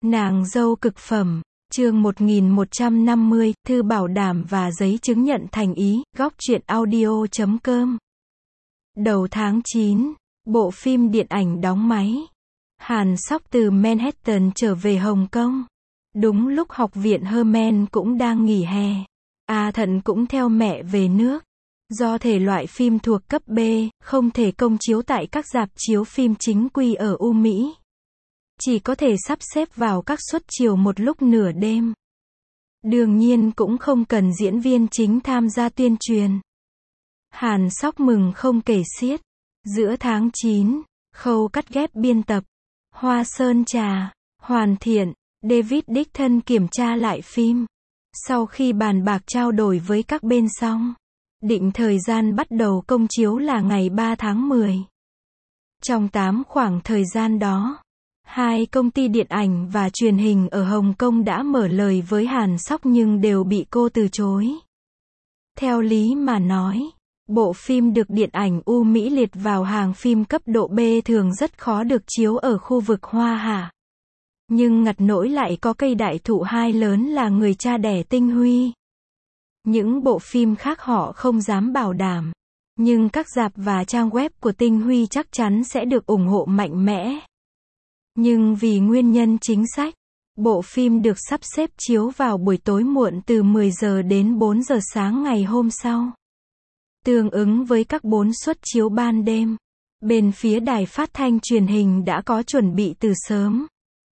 Nàng dâu cực phẩm, chương 1150, thư bảo đảm và giấy chứng nhận thành ý, góc truyện audio.com. Đầu tháng 9, bộ phim điện ảnh đóng máy. Hàn Sóc từ Manhattan trở về Hồng Kông. Đúng lúc học viện Herman cũng đang nghỉ hè. A Thận cũng theo mẹ về nước. Do thể loại phim thuộc cấp B, không thể công chiếu tại các rạp chiếu phim chính quy ở Mỹ. Chỉ có thể sắp xếp vào các suất chiều một lúc nửa đêm. Đương nhiên cũng không cần diễn viên chính tham gia tuyên truyền. Hàn Sóc mừng không kể xiết. Giữa tháng 9, khâu cắt ghép biên tập, Hoa Sơn Trà, hoàn thiện, David đích thân kiểm tra lại phim. Sau khi bàn bạc trao đổi với các bên xong, định thời gian bắt đầu công chiếu là ngày 3 tháng 10. Trong 8 khoảng thời gian đó, 2 công ty điện ảnh và truyền hình ở Hồng Kông đã mở lời với Hàn Sóc nhưng đều bị cô từ chối. Theo lý mà nói, bộ phim được điện ảnh Mỹ liệt vào hàng phim cấp độ B thường rất khó được chiếu ở khu vực Hoa Hạ. Nhưng ngặt nỗi lại có cây đại thụ hai lớn là người cha đẻ Tinh Huy. Những bộ phim khác họ không dám bảo đảm, nhưng các rạp và trang web của Tinh Huy chắc chắn sẽ được ủng hộ mạnh mẽ. Nhưng vì nguyên nhân chính sách, bộ phim được sắp xếp chiếu vào buổi tối muộn từ 10 giờ đến 4 giờ sáng ngày hôm sau. Tương ứng với các 4 suất chiếu ban đêm, bên phía đài phát thanh truyền hình đã có chuẩn bị từ sớm.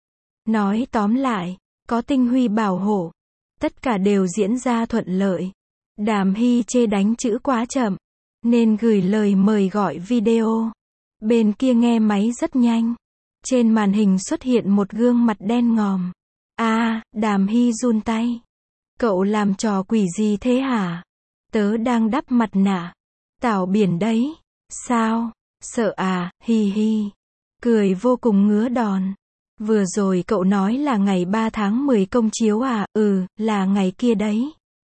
Nói tóm lại, có Tinh Huy bảo hộ, tất cả đều diễn ra thuận lợi. Đàm Hy chê đánh chữ quá chậm, nên gửi lời mời gọi video. Bên kia nghe máy rất nhanh. Trên màn hình xuất hiện một gương mặt đen ngòm. Đàm Hy run tay. Cậu làm trò quỷ gì thế hả? Tớ đang đắp mặt nạ. Tảo biển đấy. Sao? Sợ à? Hi hi. Cười vô cùng ngứa đòn. Vừa rồi cậu nói là ngày 3 tháng 10 công chiếu à? Là ngày kia đấy.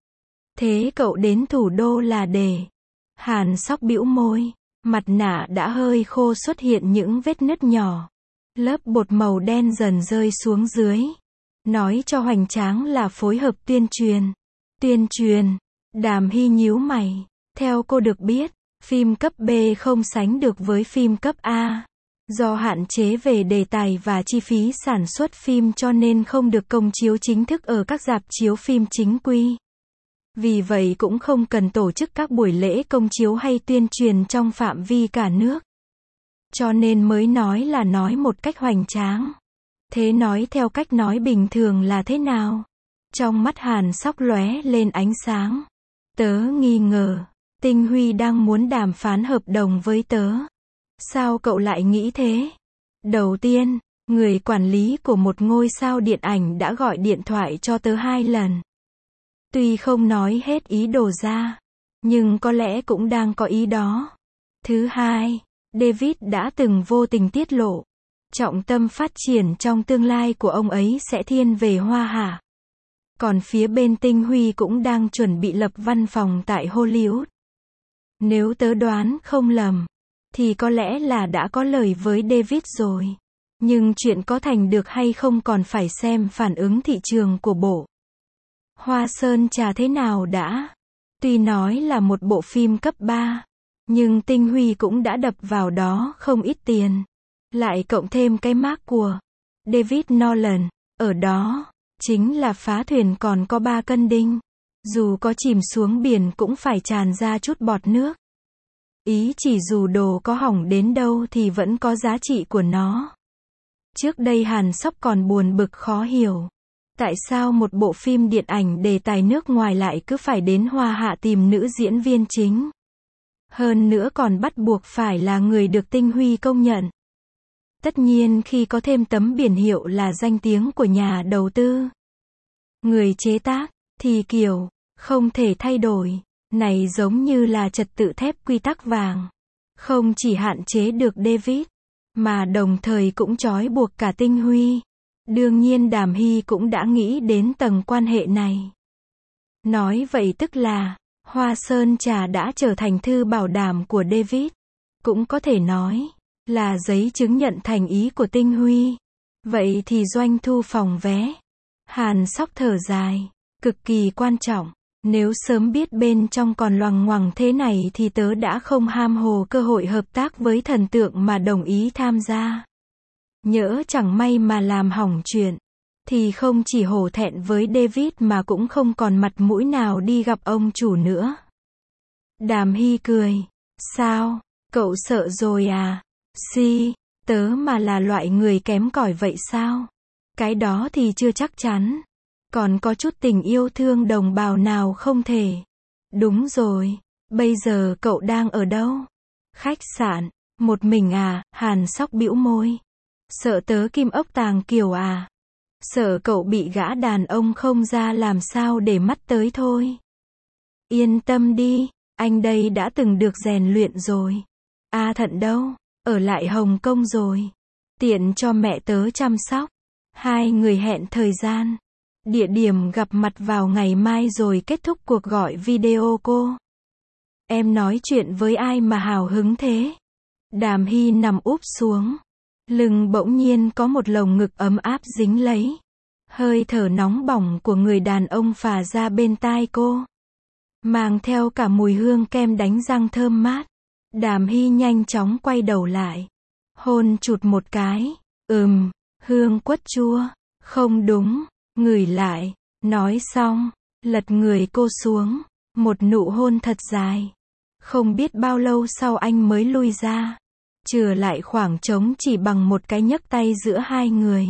Thế cậu đến thủ đô là để... Hàn Sóc bĩu môi. Mặt nạ đã hơi khô, xuất hiện những vết nứt nhỏ. Lớp bột màu đen dần rơi xuống dưới. Nói cho hoành tráng là phối hợp tuyên truyền. Tuyên truyền. Đàm Hy nhíu mày. Theo cô được biết, phim cấp B không sánh được với phim cấp A. Do hạn chế về đề tài và chi phí sản xuất phim cho nên không được công chiếu chính thức ở các rạp chiếu phim chính quy. Vì vậy cũng không cần tổ chức các buổi lễ công chiếu hay tuyên truyền trong phạm vi cả nước. Cho nên mới nói là nói một cách hoành tráng. Thế nói theo cách nói bình thường là thế nào? Trong mắt Hàn Sóc lóe lên ánh sáng. Tớ nghi ngờ, Tinh Huy đang muốn đàm phán hợp đồng với tớ. Sao cậu lại nghĩ thế? Đầu tiên, người quản lý của một ngôi sao điện ảnh đã gọi điện thoại cho tớ 2 lần. Tuy không nói hết ý đồ ra, nhưng có lẽ cũng đang có ý đó. Thứ hai, David đã từng vô tình tiết lộ, trọng tâm phát triển trong tương lai của ông ấy sẽ thiên về Hoa Hạ. Còn phía bên Tinh Huy cũng đang chuẩn bị lập văn phòng tại Hollywood. Nếu tớ đoán không lầm, thì có lẽ là đã có lời với David rồi. Nhưng chuyện có thành được hay không còn phải xem phản ứng thị trường của bộ Hoa Sơn Trà thế nào đã. Tuy nói là một bộ phim cấp 3, nhưng Tinh Huy cũng đã đập vào đó không ít tiền. Lại cộng thêm cái mác của David Nolan, ở đó, chính là phá thuyền còn có 3 cân đinh. Dù có chìm xuống biển cũng phải tràn ra chút bọt nước. Ý chỉ dù đồ có hỏng đến đâu thì vẫn có giá trị của nó. Trước đây Hàn Sóc còn buồn bực khó hiểu. Tại sao một bộ phim điện ảnh đề tài nước ngoài lại cứ phải đến Hoa Hạ tìm nữ diễn viên chính? Hơn nữa còn bắt buộc phải là người được Tinh Huy công nhận. Tất nhiên khi có thêm tấm biển hiệu là danh tiếng của nhà đầu tư, người chế tác, thì kiểu, không thể thay đổi. Này giống như là trật tự thép quy tắc vàng. Không chỉ hạn chế được David, mà đồng thời cũng trói buộc cả Tinh Huy. Đương nhiên Đàm Hy cũng đã nghĩ đến tầng quan hệ này. Nói vậy tức là, Hoa Sơn Trà đã trở thành thư bảo đảm của David. Cũng có thể nói, là giấy chứng nhận thành ý của Tinh Huy. Vậy thì doanh thu phòng vé. Hàn Sóc thở dài. Cực kỳ quan trọng. Nếu sớm biết bên trong còn loằng ngoằng thế này thì tớ đã không ham hồ cơ hội hợp tác với thần tượng mà đồng ý tham gia. Nhỡ chẳng may mà làm hỏng chuyện, thì không chỉ hổ thẹn với David mà cũng không còn mặt mũi nào đi gặp ông chủ nữa. Đàm Hy cười. Sao, cậu sợ rồi à? Tớ mà là loại người kém cỏi vậy sao? Cái đó thì chưa chắc chắn. Còn có chút tình yêu thương đồng bào nào không thể? Đúng rồi, bây giờ cậu đang ở đâu? Khách sạn, một mình à? Hàn Sóc bĩu môi. Sợ tớ kim ốc tàng kiều à? Sợ cậu bị gã đàn ông không ra làm sao để mắt tới thôi. Yên tâm đi, anh đây đã từng được rèn luyện rồi. A Thận đâu? Ở lại Hồng Kông rồi. Tiện cho mẹ tớ chăm sóc. Hai người hẹn thời gian, địa điểm gặp mặt vào ngày mai rồi kết thúc cuộc gọi video cô. Em nói chuyện với ai mà hào hứng thế? Đàm Hy nằm úp xuống. Lưng bỗng nhiên có một lồng ngực ấm áp dính lấy. Hơi thở nóng bỏng của người đàn ông phả ra bên tai cô. Mang theo cả mùi hương kem đánh răng thơm mát. Đàm Hy nhanh chóng quay đầu lại. Hôn chụt một cái. Hương quất chua. Không đúng. Ngửi lại. Nói xong. Lật người cô xuống. Một nụ hôn thật dài. Không biết bao lâu sau anh mới lui ra. Chừa lại khoảng trống chỉ bằng một cái nhấc tay giữa hai người.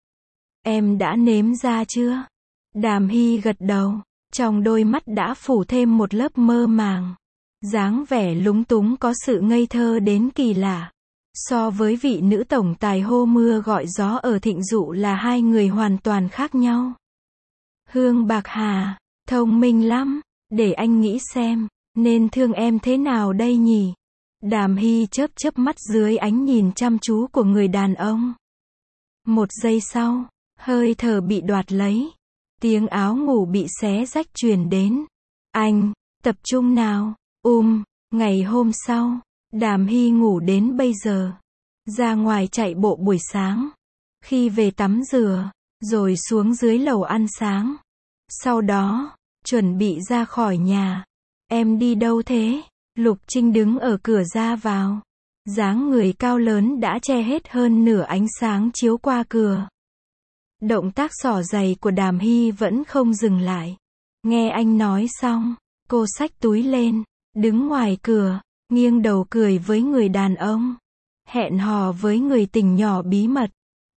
Em đã nếm ra chưa? Đàm Hy gật đầu. Trong đôi mắt đã phủ thêm một lớp mơ màng. Dáng vẻ lúng túng có sự ngây thơ đến kỳ lạ. So với vị nữ tổng tài hô mưa gọi gió ở Thịnh Dụ là hai người hoàn toàn khác nhau. Hương Bạc Hà, thông minh lắm. Để anh nghĩ xem, nên thương em thế nào đây nhỉ? Đàm Hy chớp chớp mắt dưới ánh nhìn chăm chú của người đàn ông. Một giây sau, hơi thở bị đoạt lấy. Tiếng áo ngủ bị xé rách truyền đến. Anh, tập trung nào. Ngày hôm sau, Đàm Hy ngủ đến bây giờ. Ra ngoài chạy bộ buổi sáng. Khi về tắm rửa, rồi xuống dưới lầu ăn sáng. Sau đó, chuẩn bị ra khỏi nhà. Em đi đâu thế? Lục Trinh đứng ở cửa ra vào. Dáng người cao lớn đã che hết hơn nửa ánh sáng chiếu qua cửa. Động tác xỏ giày của Đàm Hy vẫn không dừng lại. Nghe anh nói xong, cô xách túi lên, đứng ngoài cửa, nghiêng đầu cười với người đàn ông. Hẹn hò với người tình nhỏ bí mật.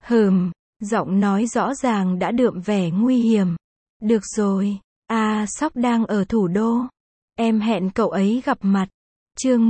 Giọng nói rõ ràng đã đượm vẻ nguy hiểm. Được rồi, Sóc đang ở thủ đô. Em hẹn cậu ấy gặp mặt. Chương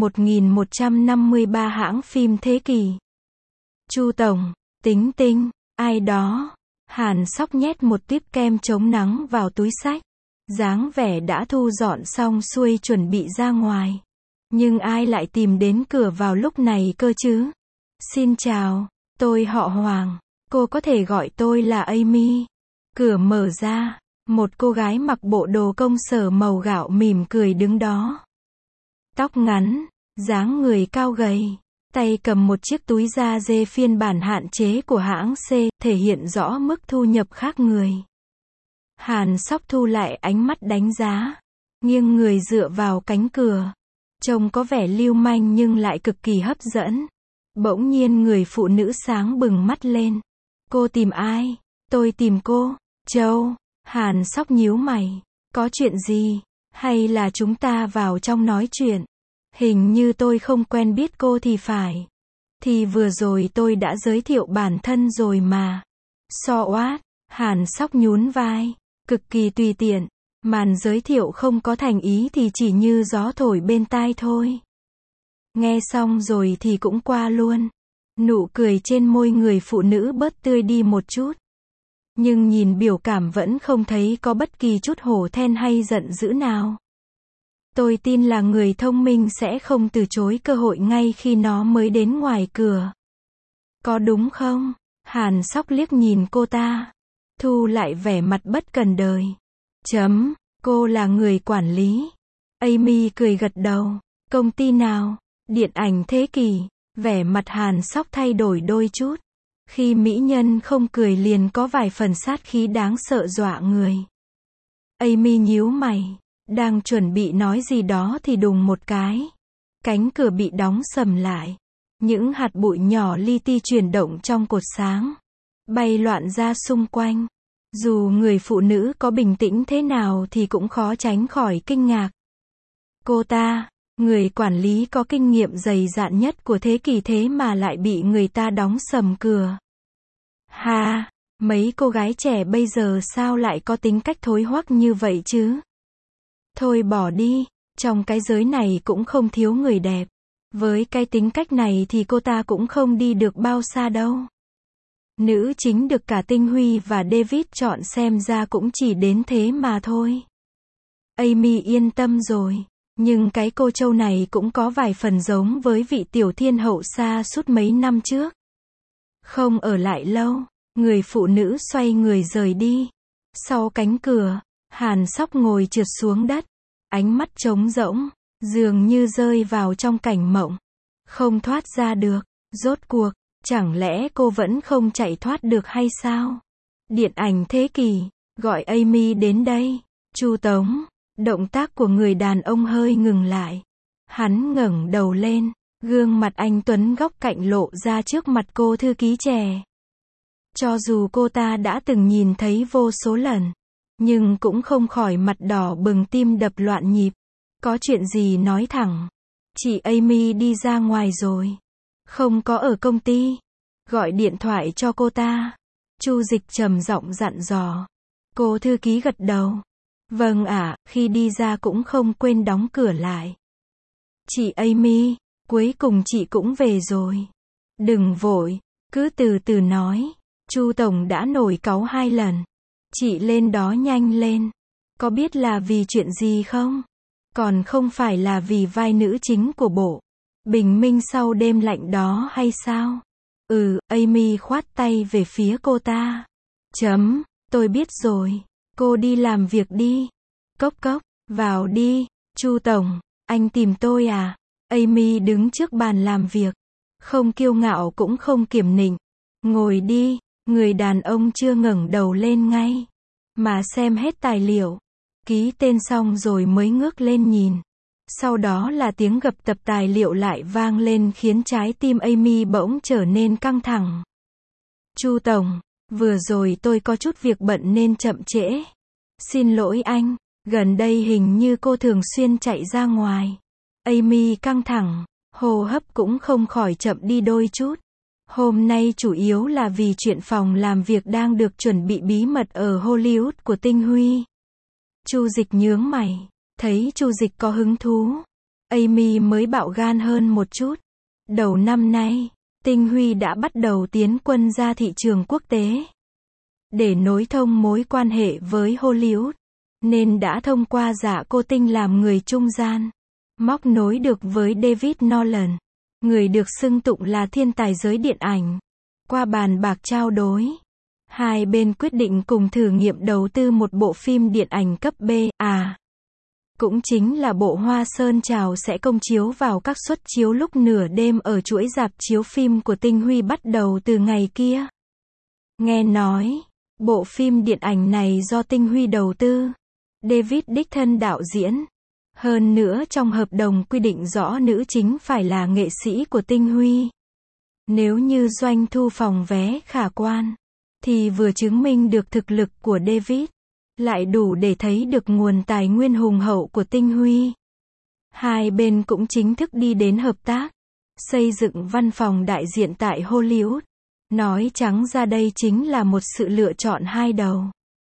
1153 hãng phim thế kỷ. Chu Tổng, Tính Tinh, ai đó. Hàn Sóc nhét một típ kem chống nắng vào túi xách. Dáng vẻ đã thu dọn xong xuôi chuẩn bị ra ngoài. Nhưng ai lại tìm đến cửa vào lúc này cơ chứ? Xin chào, tôi họ Hoàng. Cô có thể gọi tôi là Amy. Cửa mở ra. Một cô gái mặc bộ đồ công sở màu gạo mỉm cười đứng đó. Tóc ngắn, dáng người cao gầy, tay cầm một chiếc túi da dê phiên bản hạn chế của hãng C, thể hiện rõ mức thu nhập khác người. Hàn Sóc thu lại ánh mắt đánh giá, nghiêng người dựa vào cánh cửa. Trông có vẻ lưu manh nhưng lại cực kỳ hấp dẫn. Bỗng nhiên người phụ nữ sáng bừng mắt lên. Cô tìm ai? Tôi tìm cô, Châu. Hàn Sóc nhíu mày. Có chuyện gì? Hay là chúng ta vào trong nói chuyện? Hình như tôi không quen biết cô thì phải. Thì vừa rồi tôi đã giới thiệu bản thân rồi mà. So what? Hàn Sóc nhún vai. Cực kỳ tùy tiện. Màn giới thiệu không có thành ý thì chỉ như gió thổi bên tai thôi. Nghe xong rồi thì cũng qua luôn. Nụ cười trên môi người phụ nữ bớt tươi đi một chút. Nhưng nhìn biểu cảm vẫn không thấy có bất kỳ chút hổ thẹn hay giận dữ nào. Tôi tin là người thông minh sẽ không từ chối cơ hội ngay khi nó mới đến ngoài cửa. Có đúng không? Hàn Sóc liếc nhìn cô ta. Thu lại vẻ mặt bất cần đời. Cô là người quản lý. Amy cười gật đầu. Công ty nào? Điện ảnh thế kỷ. Vẻ mặt Hàn Sóc thay đổi đôi chút. Khi mỹ nhân không cười liền có vài phần sát khí đáng sợ dọa người. Amy nhíu mày, đang chuẩn bị nói gì đó thì đùng một cái. Cánh cửa bị đóng sầm lại. Những hạt bụi nhỏ li ti chuyển động trong cột sáng, bay loạn ra xung quanh. Dù người phụ nữ có bình tĩnh thế nào thì cũng khó tránh khỏi kinh ngạc. Cô ta, người quản lý có kinh nghiệm dày dạn nhất của thế kỷ thế mà lại bị người ta đóng sầm cửa. Ha, mấy cô gái trẻ bây giờ sao lại có tính cách thối hoắc như vậy chứ? Thôi bỏ đi, trong cái giới này cũng không thiếu người đẹp. Với cái tính cách này thì cô ta cũng không đi được bao xa đâu. Nữ chính được cả Tinh Huy và David chọn xem ra cũng chỉ đến thế mà thôi. Amy yên tâm rồi. Nhưng cái cô Châu này cũng có vài phần giống với vị tiểu thiên hậu xa suốt mấy năm trước. Không ở lại lâu, người phụ nữ xoay người rời đi. Sau cánh cửa, Hàn Sóc ngồi trượt xuống đất, ánh mắt trống rỗng, dường như rơi vào trong cảnh mộng, không thoát ra được. Rốt cuộc, chẳng lẽ cô vẫn không chạy thoát được hay sao? Điện ảnh thế kỷ, gọi Amy đến đây. Chu Tống, động tác của người đàn ông hơi ngừng lại. Hắn ngẩng đầu lên, gương mặt anh tuấn góc cạnh lộ ra trước mặt cô thư ký trẻ. Cho dù cô ta đã từng nhìn thấy vô số lần, nhưng cũng không khỏi mặt đỏ bừng tim đập loạn nhịp. Có chuyện gì nói thẳng. Chị Amy đi ra ngoài rồi. Không có ở công ty. Gọi điện thoại cho cô ta. Chu Dịch trầm giọng dặn dò. Cô thư ký gật đầu. Vâng ạ, khi đi ra cũng không quên đóng cửa lại. Chị Amy, cuối cùng chị cũng về rồi. Đừng vội, cứ từ từ nói. Chu Tổng đã nổi cáu 2 lần. Chị lên đó nhanh lên. Có biết là vì chuyện gì không? Còn không phải là vì vai nữ chính của bộ Bình Minh sau đêm lạnh đó hay sao? Amy khoát tay về phía cô ta. Tôi biết rồi. Cô đi làm việc đi. Cốc cốc, vào đi. Chu Tổng, anh tìm tôi à? Amy đứng trước bàn làm việc. Không kiêu ngạo cũng không kiềm nịnh. Ngồi đi. Người đàn ông chưa ngẩng đầu lên ngay, mà xem hết tài liệu. Ký tên xong rồi mới ngước lên nhìn. Sau đó là tiếng gập tập tài liệu lại vang lên khiến trái tim Amy bỗng trở nên căng thẳng. Chu Tổng, vừa rồi tôi có chút việc bận nên chậm trễ. Xin lỗi anh, gần đây hình như cô thường xuyên chạy ra ngoài. Amy căng thẳng, hô hấp cũng không khỏi chậm đi đôi chút. Hôm nay chủ yếu là vì chuyện phòng làm việc đang được chuẩn bị bí mật ở Hollywood của Tinh Huy. Chu Dịch nhướng mày, thấy Chu Dịch có hứng thú, Amy mới bạo gan hơn một chút. Đầu năm nay, Tinh Huy đã bắt đầu tiến quân ra thị trường quốc tế. Để nối thông mối quan hệ với Hollywood, nên đã thông qua Dạ Cô Tinh làm người trung gian, móc nối được với David Nolan, người được xưng tụng là thiên tài giới điện ảnh. Qua bàn bạc trao đối, hai bên quyết định cùng thử nghiệm đầu tư một bộ phim điện ảnh cấp B, cũng chính là bộ Hoa Sơn Trào sẽ công chiếu vào các suất chiếu lúc nửa đêm ở chuỗi rạp chiếu phim của Tinh Huy bắt đầu từ ngày kia. Nghe nói, bộ phim điện ảnh này do Tinh Huy đầu tư, David đích thân đạo diễn. Hơn nữa trong hợp đồng quy định rõ nữ chính phải là nghệ sĩ của Tinh Huy. Nếu như doanh thu phòng vé khả quan, thì vừa chứng minh được thực lực của David, lại đủ để thấy được nguồn tài nguyên hùng hậu của Tinh Huy. Hai bên cũng chính thức đi đến hợp tác, xây dựng văn phòng đại diện tại Hollywood. Nói trắng ra đây chính là một sự lựa chọn hai đầu.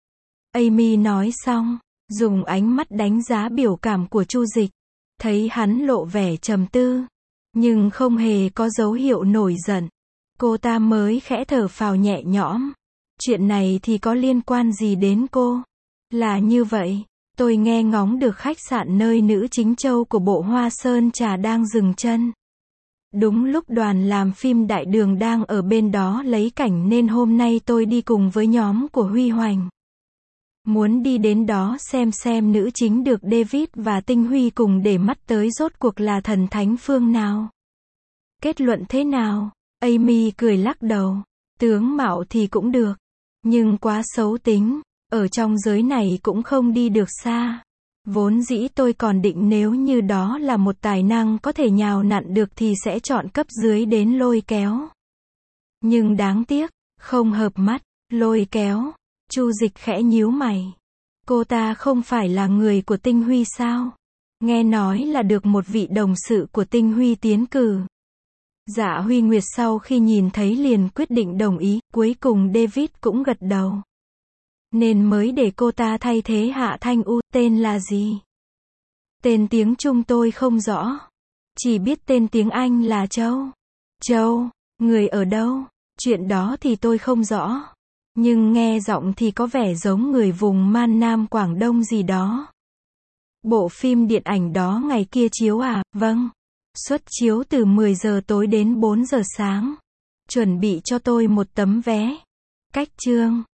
Amy nói xong, dùng ánh mắt đánh giá biểu cảm của Chu Dịch, thấy hắn lộ vẻ trầm tư, nhưng không hề có dấu hiệu nổi giận. Cô ta mới khẽ thở phào nhẹ nhõm. Chuyện này thì có liên quan gì đến cô? Là như vậy, tôi nghe ngóng được khách sạn nơi nữ chính Châu của bộ Hoa Sơn Trà đang dừng chân. Đúng lúc đoàn làm phim Đại Đường đang ở bên đó lấy cảnh nên hôm nay tôi đi cùng với nhóm của Huy Hoành. Muốn đi đến đó xem nữ chính được David và Tinh Huy cùng để mắt tới rốt cuộc là thần thánh phương nào. Kết luận thế nào? Amy cười lắc đầu. Tướng mạo thì cũng được. Nhưng quá xấu tính. Ở trong giới này cũng không đi được xa. Vốn dĩ tôi còn định nếu như đó là một tài năng có thể nhào nặn được thì sẽ chọn cấp dưới đến lôi kéo. Nhưng đáng tiếc, không hợp mắt. Lôi kéo. Chu Dịch khẽ nhíu mày. Cô ta không phải là người của Tinh Huy sao? Nghe nói là được một vị đồng sự của Tinh Huy tiến cử. Dạ Huy Nguyệt sau khi nhìn thấy liền quyết định đồng ý, cuối cùng David cũng gật đầu. Nên mới để cô ta thay thế Hạ Thanh U, tên là gì? Tên tiếng Trung tôi không rõ. Chỉ biết tên tiếng Anh là Châu. Châu, người ở đâu? Chuyện đó thì tôi không rõ. Nhưng nghe giọng thì có vẻ giống người vùng Man Nam Quảng Đông gì đó. Bộ phim điện ảnh đó ngày kia chiếu à? Vâng. Suất chiếu từ 10 giờ tối đến 4 giờ sáng. Chuẩn bị cho tôi một tấm vé. Cách chương.